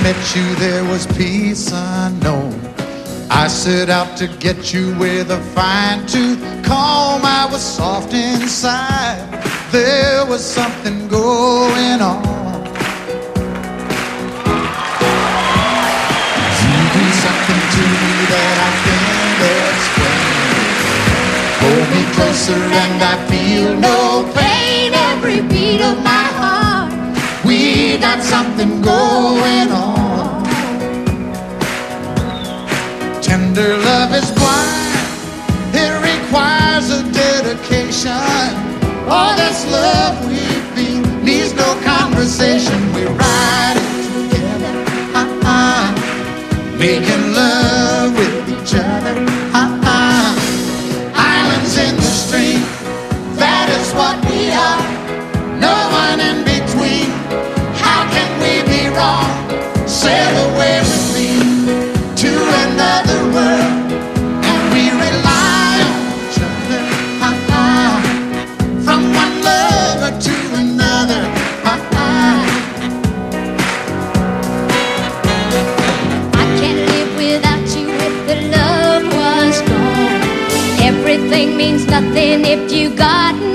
met you, there was peace unknown. I set out to get you with a fine tooth comb. I was soft inside. There was something going on. You do something to me that I can't explain. Hold me closer and I feel no pain. Every beat of my heart, we got something going on. Tender love is blind. It requires a dedication. All this love we feel needs no conversation. We ride it together, making love with each other, Islands in the stream, that is what we are. No one in between. How can we be wrong? Sail away with me to another world, and we rely on each other, from one lover to another. I can't live without you if the love was gone. Everything means nothing if you got